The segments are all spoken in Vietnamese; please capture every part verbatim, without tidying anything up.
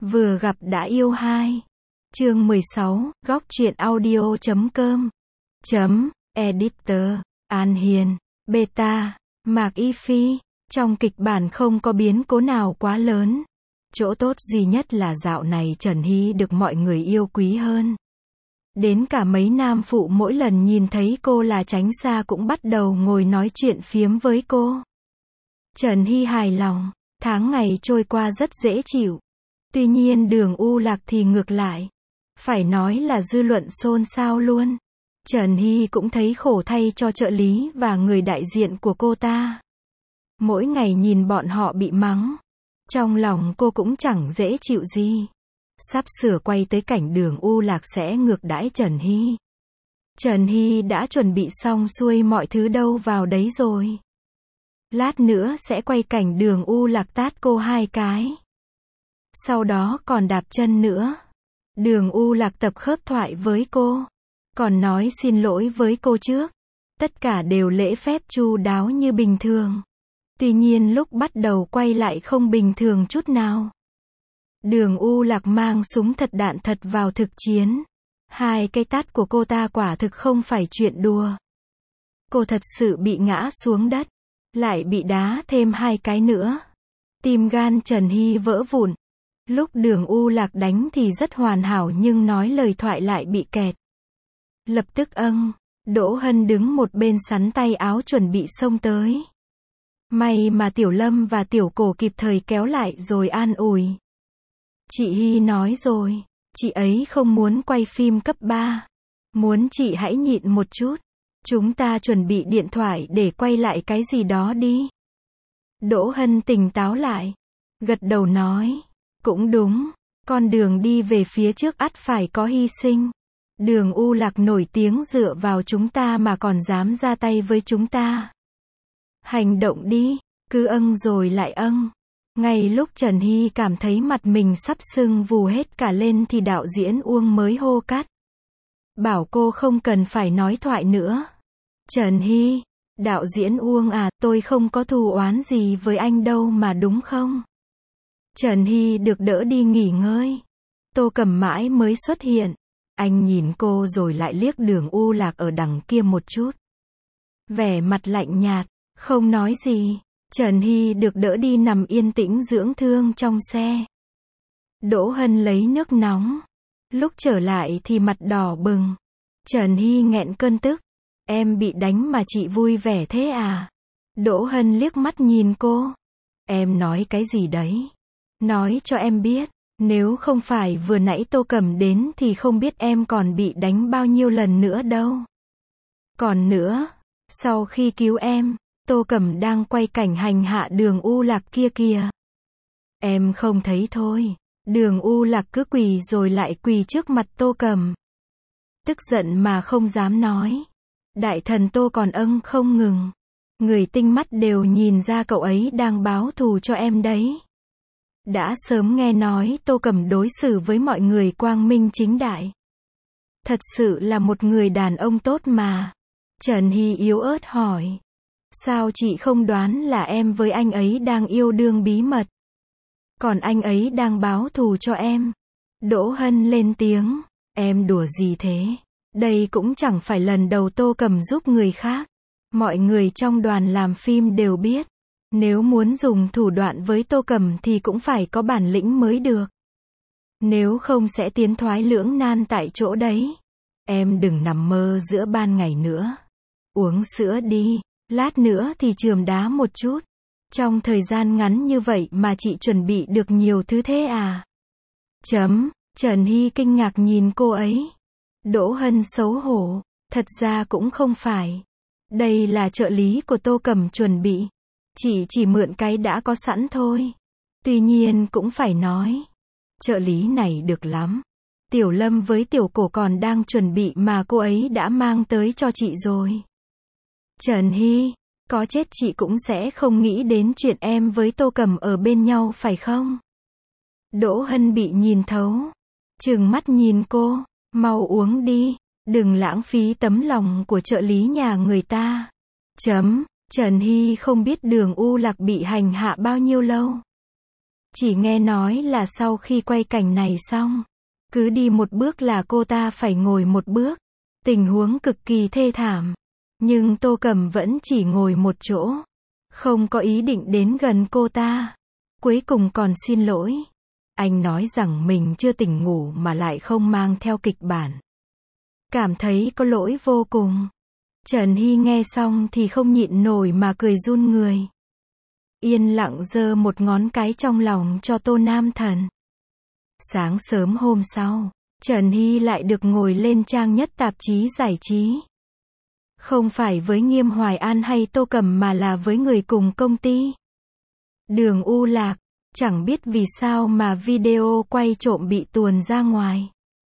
Vừa gặp đã yêu hai. Chương mười sáu, góc truyện audio chấm com. Chấm, editor, An Hiền, beta, Mạc Y Phi. Trong kịch bản không có biến cố nào quá lớn. Chỗ tốt duy nhất là dạo này Trần Hy được mọi người yêu quý hơn. Đến cả mấy nam phụ mỗi lần nhìn thấy cô là tránh xa cũng bắt đầu ngồi nói chuyện phiếm với cô. Trần Hy hài lòng, tháng ngày trôi qua rất dễ chịu. Tuy nhiên Đường U Lạc thì ngược lại. Phải nói là dư luận xôn xao luôn. Trần Hy cũng thấy khổ thay cho trợ lý và người đại diện của cô ta. Mỗi ngày nhìn bọn họ bị mắng. Trong lòng cô cũng chẳng dễ chịu gì. Sắp sửa quay tới cảnh Đường U Lạc sẽ ngược đãi Trần Hy. Trần Hy đã chuẩn bị xong xuôi mọi thứ đâu vào đấy rồi. Lát nữa sẽ quay cảnh Đường U Lạc tát cô hai cái. Sau đó còn đạp chân nữa. Đường U Lạc tập khớp thoại với cô. Còn nói xin lỗi với cô trước. Tất cả đều lễ phép chu đáo như bình thường. Tuy nhiên lúc bắt đầu quay lại không bình thường chút nào. Đường U Lạc mang súng thật đạn thật vào thực chiến. Hai cái tát của cô ta quả thực không phải chuyện đùa. Cô thật sự bị ngã xuống đất. Lại bị đá thêm hai cái nữa. Tim gan Trần Hy vỡ vụn. Lúc Đường U Lạc đánh thì rất hoàn hảo nhưng nói lời thoại lại bị kẹt. Lập tức âng, Đỗ Hân đứng một bên sắn tay áo chuẩn bị xông tới. May mà Tiểu Lâm và Tiểu Cổ kịp thời kéo lại rồi an ủi. Chị Hy nói rồi, chị ấy không muốn quay phim cấp ba. Muốn chị hãy nhịn một chút. Chúng ta chuẩn bị điện thoại để quay lại cái gì đó đi. Đỗ Hân tỉnh táo lại. Gật đầu nói. Cũng đúng, con đường đi về phía trước ắt phải có hy sinh. Đường U Lạc nổi tiếng dựa vào chúng ta mà còn dám ra tay với chúng ta. Hành động đi, cứ âng rồi lại âng. Ngay lúc Trần Hy cảm thấy mặt mình sắp sưng vù hết cả lên thì đạo diễn Uông mới hô cắt. Bảo cô không cần phải nói thoại nữa. Trần Hy, đạo diễn Uông à, tôi không có thù oán gì với anh đâu mà đúng không? Trần Hy được đỡ đi nghỉ ngơi. Tô Cẩm mãi mới xuất hiện. Anh nhìn cô rồi lại liếc Đường U Lạc ở đằng kia một chút. Vẻ mặt lạnh nhạt, không nói gì. Trần Hy được đỡ đi nằm yên tĩnh dưỡng thương trong xe. Đỗ Hân lấy nước nóng. Lúc trở lại thì mặt đỏ bừng. Trần Hy nghẹn cơn tức. Em bị đánh mà chị vui vẻ thế à? Đỗ Hân liếc mắt nhìn cô. Em nói cái gì đấy? Nói cho em biết, nếu không phải vừa nãy Tô Cẩm đến thì không biết em còn bị đánh bao nhiêu lần nữa đâu. Còn nữa, sau khi cứu em, Tô Cẩm đang quay cảnh hành hạ Đường U Lạc kia kìa. Em không thấy thôi. Đường U Lạc cứ quỳ rồi lại quỳ trước mặt Tô Cẩm. Tức giận mà không dám nói. Đại thần Tô còn âng không ngừng. Người tinh mắt đều nhìn ra cậu ấy đang báo thù cho em đấy. Đã sớm nghe nói Tô Cẩm đối xử với mọi người quang minh chính đại. Thật sự là một người đàn ông tốt mà. Trần Hy yếu ớt hỏi. Sao chị không đoán là em với anh ấy đang yêu đương bí mật? Còn anh ấy đang báo thù cho em. Đỗ Hân lên tiếng. Em đùa gì thế? Đây cũng chẳng phải lần đầu Tô Cẩm giúp người khác. Mọi người trong đoàn làm phim đều biết. Nếu muốn dùng thủ đoạn với Tô Cẩm thì cũng phải có bản lĩnh mới được. Nếu không sẽ tiến thoái lưỡng nan tại chỗ đấy. Em đừng nằm mơ giữa ban ngày nữa. Uống sữa đi. Lát nữa thì chườm đá một chút. Trong thời gian ngắn như vậy mà chị chuẩn bị được nhiều thứ thế à? Chấm. Trần Hy kinh ngạc nhìn cô ấy. Đỗ Hân xấu hổ. Thật ra cũng không phải. Đây là trợ lý của Tô Cẩm chuẩn bị. Chị chỉ mượn cái đã có sẵn thôi. Tuy nhiên cũng phải nói. Trợ lý này được lắm. Tiểu Lâm với Tiểu Cổ còn đang chuẩn bị mà cô ấy đã mang tới cho chị rồi. Trần Hy, có chết chị cũng sẽ không nghĩ đến chuyện em với Tô Cẩm ở bên nhau phải không? Đỗ Hân bị nhìn thấu. Trừng mắt nhìn cô. Mau uống đi. Đừng lãng phí tấm lòng của trợ lý nhà người ta. Chấm. Trần Hy không biết Đường U Lạc bị hành hạ bao nhiêu lâu. Chỉ nghe nói là sau khi quay cảnh này xong, cứ đi một bước là cô ta phải ngồi một bước. Tình huống cực kỳ thê thảm. Nhưng Tô Cẩm vẫn chỉ ngồi một chỗ. Không có ý định đến gần cô ta. Cuối cùng còn xin lỗi. Anh nói rằng mình chưa tỉnh ngủ mà lại không mang theo kịch bản. Cảm thấy có lỗi vô cùng. Trần Hy nghe xong thì không nhịn nổi mà cười run người. Yên lặng giơ một ngón cái trong lòng cho Tô Nam Thần. Sáng sớm hôm sau, Trần Hy lại được ngồi lên trang nhất tạp chí giải trí. Không phải với Nghiêm Hoài An hay Tô Cẩm mà là với người cùng công ty. Đường U Lạc, chẳng biết vì sao mà video quay trộm bị tuồn ra ngoài.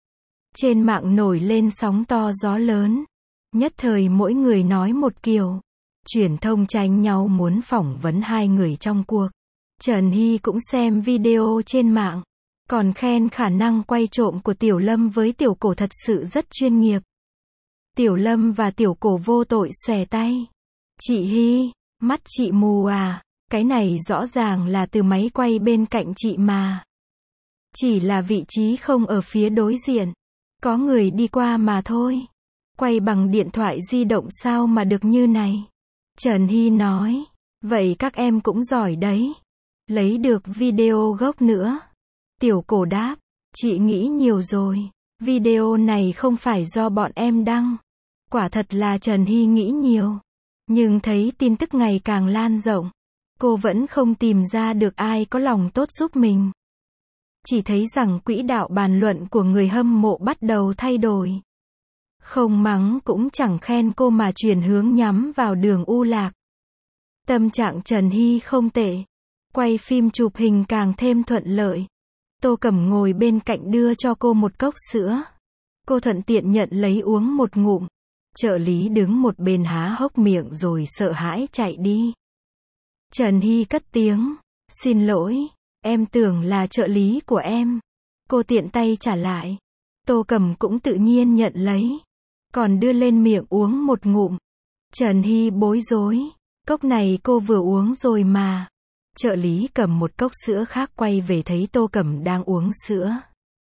Trên mạng nổi lên sóng to gió lớn. Nhất thời mỗi người nói một kiểu. Truyền thông tranh nhau muốn phỏng vấn hai người trong cuộc. Trần Hy cũng xem video trên mạng. Còn khen khả năng quay trộm của Tiểu Lâm với Tiểu Cổ thật sự rất chuyên nghiệp. Tiểu Lâm và Tiểu Cổ vô tội xòe tay. Chị Hy, mắt chị mù à, cái này rõ ràng là từ máy quay bên cạnh chị mà. Chỉ là vị trí không ở phía đối diện. Có người đi qua mà thôi. Quay bằng điện thoại di động sao mà được như này. Trần Hy nói, vậy các em cũng giỏi đấy. Lấy được video gốc nữa. Tiểu Cổ đáp, chị nghĩ nhiều rồi. Video này không phải do bọn em đăng. Quả thật là Trần Hy nghĩ nhiều. Nhưng thấy tin tức ngày càng lan rộng. Cô vẫn không tìm ra được ai có lòng tốt giúp mình. Chỉ thấy rằng quỹ đạo bàn luận của người hâm mộ bắt đầu thay đổi. Không mắng cũng chẳng khen cô mà chuyển hướng nhắm vào Đường U Lạc. Tâm trạng Trần Hy không tệ. Quay phim chụp hình càng thêm thuận lợi. Tô Cẩm ngồi bên cạnh đưa cho cô một cốc sữa. Cô thuận tiện nhận lấy uống một ngụm. Trợ lý đứng một bên há hốc miệng rồi sợ hãi chạy đi. Trần Hy cất tiếng, xin lỗi, em tưởng là trợ lý của em. Cô tiện tay trả lại. Tô Cẩm cũng tự nhiên nhận lấy. Còn đưa lên miệng uống một ngụm. Trần Hy bối rối. Cốc này cô vừa uống rồi mà. Trợ lý cầm một cốc sữa khác quay về thấy Tô Cẩm đang uống sữa.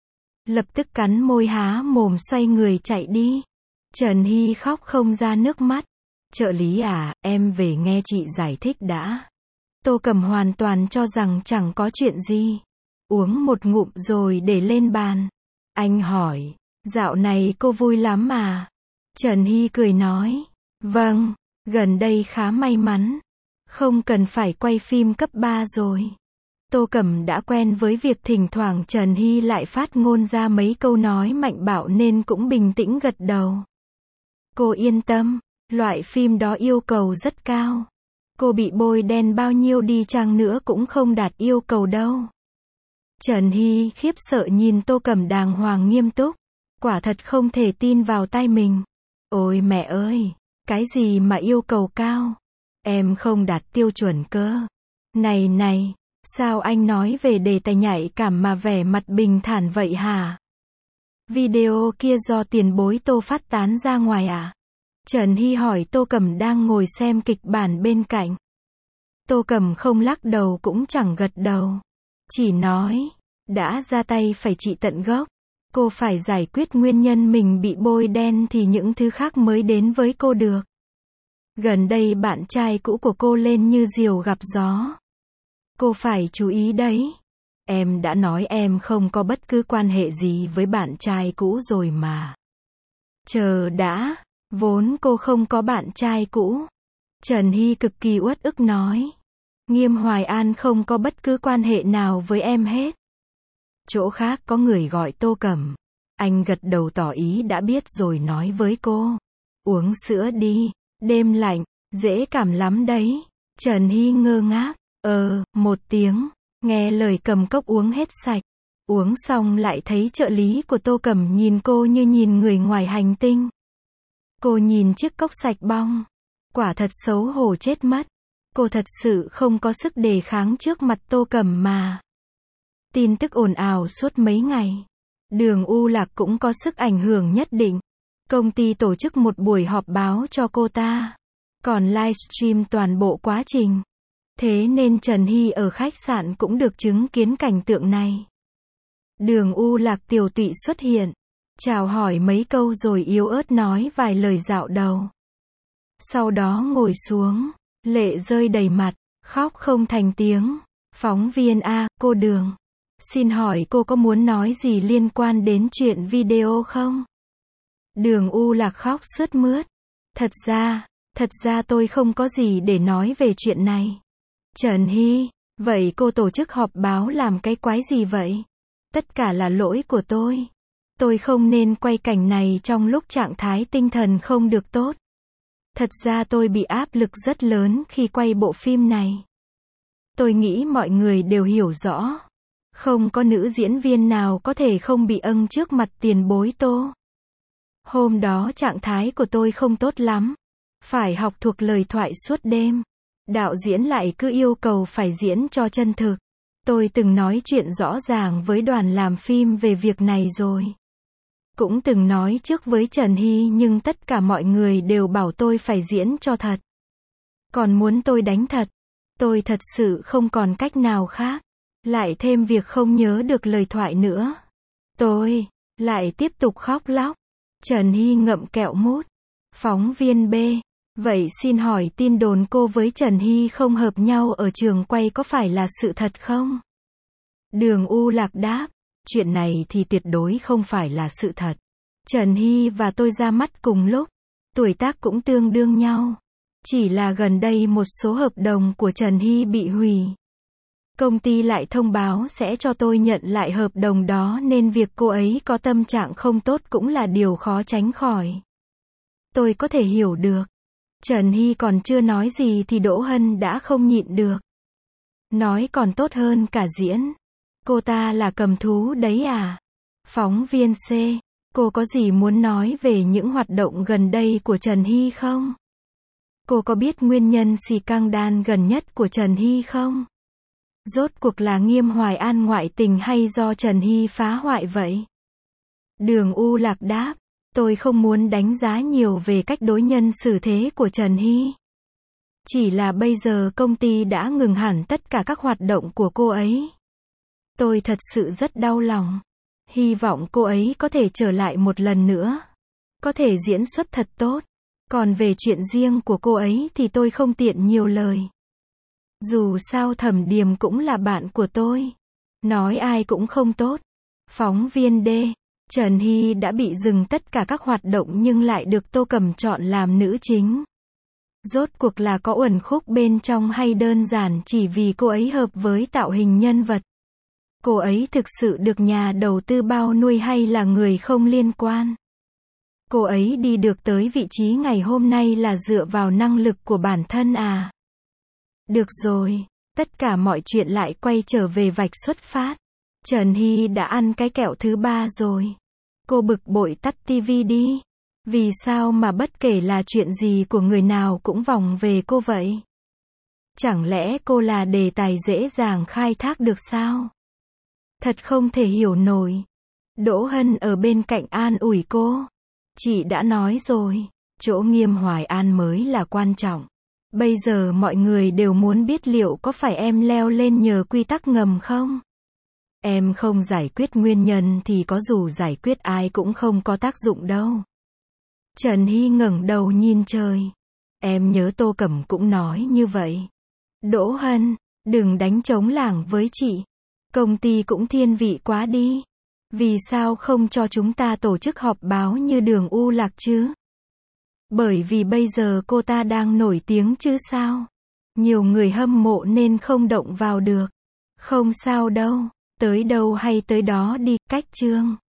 Lập tức cắn môi há mồm xoay người chạy đi. Trần Hy khóc không ra nước mắt. Trợ lý à, em về nghe chị giải thích đã. Tô Cẩm hoàn toàn cho rằng chẳng có chuyện gì. Uống một ngụm rồi để lên bàn. Anh hỏi, dạo này cô vui lắm à? Trần Hy cười nói, vâng, gần đây khá may mắn. Không cần phải quay phim cấp ba rồi. Tô Cẩm đã quen với việc thỉnh thoảng Trần Hy lại phát ngôn ra mấy câu nói mạnh bạo nên cũng bình tĩnh gật đầu. Cô yên tâm, loại phim đó yêu cầu rất cao. Cô bị bôi đen bao nhiêu đi chăng nữa cũng không đạt yêu cầu đâu. Trần Hy khiếp sợ nhìn Tô Cẩm đàng hoàng nghiêm túc. Quả thật không thể tin vào tai mình. Ôi mẹ ơi, cái gì mà yêu cầu cao? Em không đạt tiêu chuẩn cơ. Này này, sao anh nói về đề tài nhạy cảm mà vẻ mặt bình thản vậy hả? Video kia do tiền bối Tô phát tán ra ngoài à? Trần Hy hỏi Tô Cẩm đang ngồi xem kịch bản bên cạnh. Tô Cẩm không lắc đầu cũng chẳng gật đầu. Chỉ nói, đã ra tay phải trị tận gốc. Cô phải giải quyết nguyên nhân mình bị bôi đen thì những thứ khác mới đến với cô được. Gần đây bạn trai cũ của cô lên như diều gặp gió. Cô phải chú ý đấy. Em đã nói em không có bất cứ quan hệ gì với bạn trai cũ rồi mà. Chờ đã, vốn cô không có bạn trai cũ. Trần Hy cực kỳ uất ức nói. Nghiêm Hoài An không có bất cứ quan hệ nào với em hết. Chỗ khác có người gọi Tô Cẩm. Anh gật đầu tỏ ý đã biết rồi nói với cô. Uống sữa đi, đêm lạnh, dễ cảm lắm đấy. Trần Hy ngơ ngác. Ờ, một tiếng. Nghe lời cầm cốc uống hết sạch. Uống xong lại thấy trợ lý của Tô Cẩm nhìn cô như nhìn người ngoài hành tinh. Cô nhìn chiếc cốc sạch bong. Quả thật xấu hổ chết mất. Cô thật sự không có sức đề kháng trước mặt Tô Cẩm mà. Tin tức ồn ào suốt mấy ngày. Đường U Lạc cũng có sức ảnh hưởng nhất định. Công ty tổ chức một buổi họp báo cho cô ta. Còn livestream toàn bộ quá trình. Thế nên Trần Hy ở khách sạn cũng được chứng kiến cảnh tượng này. Đường U Lạc tiều tụy xuất hiện, chào hỏi mấy câu rồi yếu ớt nói vài lời dạo đầu. Sau đó ngồi xuống, lệ rơi đầy mặt, khóc không thành tiếng. Phóng viên: A, cô Đường. Xin hỏi cô có muốn nói gì liên quan đến chuyện video không? Đường U Lạc khóc sướt mướt. Thật ra, thật ra tôi không có gì để nói về chuyện này. Trần Hy: Vậy cô tổ chức họp báo làm cái quái gì vậy? Tất cả là lỗi của tôi. Tôi không nên quay cảnh này trong lúc trạng thái tinh thần không được tốt. Thật ra tôi bị áp lực rất lớn khi quay bộ phim này. Tôi nghĩ mọi người đều hiểu rõ. Không có nữ diễn viên nào có thể không bị âng trước mặt tiền bối Tô. Hôm đó trạng thái của tôi không tốt lắm. Phải học thuộc lời thoại suốt đêm. Đạo diễn lại cứ yêu cầu phải diễn cho chân thực. Tôi từng nói chuyện rõ ràng với đoàn làm phim về việc này rồi. Cũng từng nói trước với Trần Hy nhưng tất cả mọi người đều bảo tôi phải diễn cho thật. Còn muốn tôi đánh thật. Tôi thật sự không còn cách nào khác. Lại thêm việc không nhớ được lời thoại nữa. Tôi lại tiếp tục khóc lóc. Trần Hy ngậm kẹo mút. Phóng viên B: Vậy xin hỏi tin đồn cô với Trần Hy không hợp nhau ở trường quay có phải là sự thật không? Đường U Lạc đáp: Chuyện này thì tuyệt đối không phải là sự thật. Trần Hy và tôi ra mắt cùng lúc. Tuổi tác cũng tương đương nhau. Chỉ là gần đây một số hợp đồng của Trần Hy bị hủy. Công ty lại thông báo sẽ cho tôi nhận lại hợp đồng đó nên việc cô ấy có tâm trạng không tốt cũng là điều khó tránh khỏi. Tôi có thể hiểu được. Trần Hy còn chưa nói gì thì Đỗ Hân đã không nhịn được. Nói còn tốt hơn cả diễn. Cô ta là cầm thú đấy à? Phóng viên C: Cô có gì muốn nói về những hoạt động gần đây của Trần Hy không? Cô có biết nguyên nhân xì căng đan gần nhất của Trần Hy không? Rốt cuộc là Nghiêm Hoài An ngoại tình hay do Trần Hy phá hoại vậy? Đường U Lạc đáp: Tôi không muốn đánh giá nhiều về cách đối nhân xử thế của Trần Hy. Chỉ là bây giờ công ty đã ngừng hẳn tất cả các hoạt động của cô ấy. Tôi thật sự rất đau lòng. Hy vọng cô ấy có thể trở lại một lần nữa. Có thể diễn xuất thật tốt. Còn về chuyện riêng của cô ấy thì tôi không tiện nhiều lời. Dù sao Thẩm Điềm cũng là bạn của tôi. Nói ai cũng không tốt. Phóng viên D: Trần Hy đã bị dừng tất cả các hoạt động nhưng lại được Tô Cẩm chọn làm nữ chính. Rốt cuộc là có uẩn khúc bên trong hay đơn giản chỉ vì cô ấy hợp với tạo hình nhân vật? Cô ấy thực sự được nhà đầu tư bao nuôi hay là người không liên quan? Cô ấy đi được tới vị trí ngày hôm nay là dựa vào năng lực của bản thân à? Được rồi, tất cả mọi chuyện lại quay trở về vạch xuất phát. Trần Hy đã ăn cái kẹo thứ ba rồi. Cô bực bội tắt tivi đi. Vì sao mà bất kể là chuyện gì của người nào cũng vòng về cô vậy? Chẳng lẽ cô là đề tài dễ dàng khai thác được sao? Thật không thể hiểu nổi. Đỗ Hân ở bên cạnh an ủi cô. Chị đã nói rồi, chỗ Nghiêm Hoài An mới là quan trọng. Bây giờ mọi người đều muốn biết liệu có phải em leo lên nhờ quy tắc ngầm không? Em không giải quyết nguyên nhân thì có dù giải quyết ai cũng không có tác dụng đâu. Trần Hy ngẩng đầu nhìn trời. Em nhớ Tô Cẩm cũng nói như vậy. Đỗ Hân, đừng đánh trống lảng với chị. Công ty cũng thiên vị quá đi. Vì sao không cho chúng ta tổ chức họp báo như Đường U Lạc chứ? Bởi vì bây giờ cô ta đang nổi tiếng chứ sao? Nhiều người hâm mộ nên không động vào được. Không sao đâu, tới đâu hay tới đó đi, cách chương.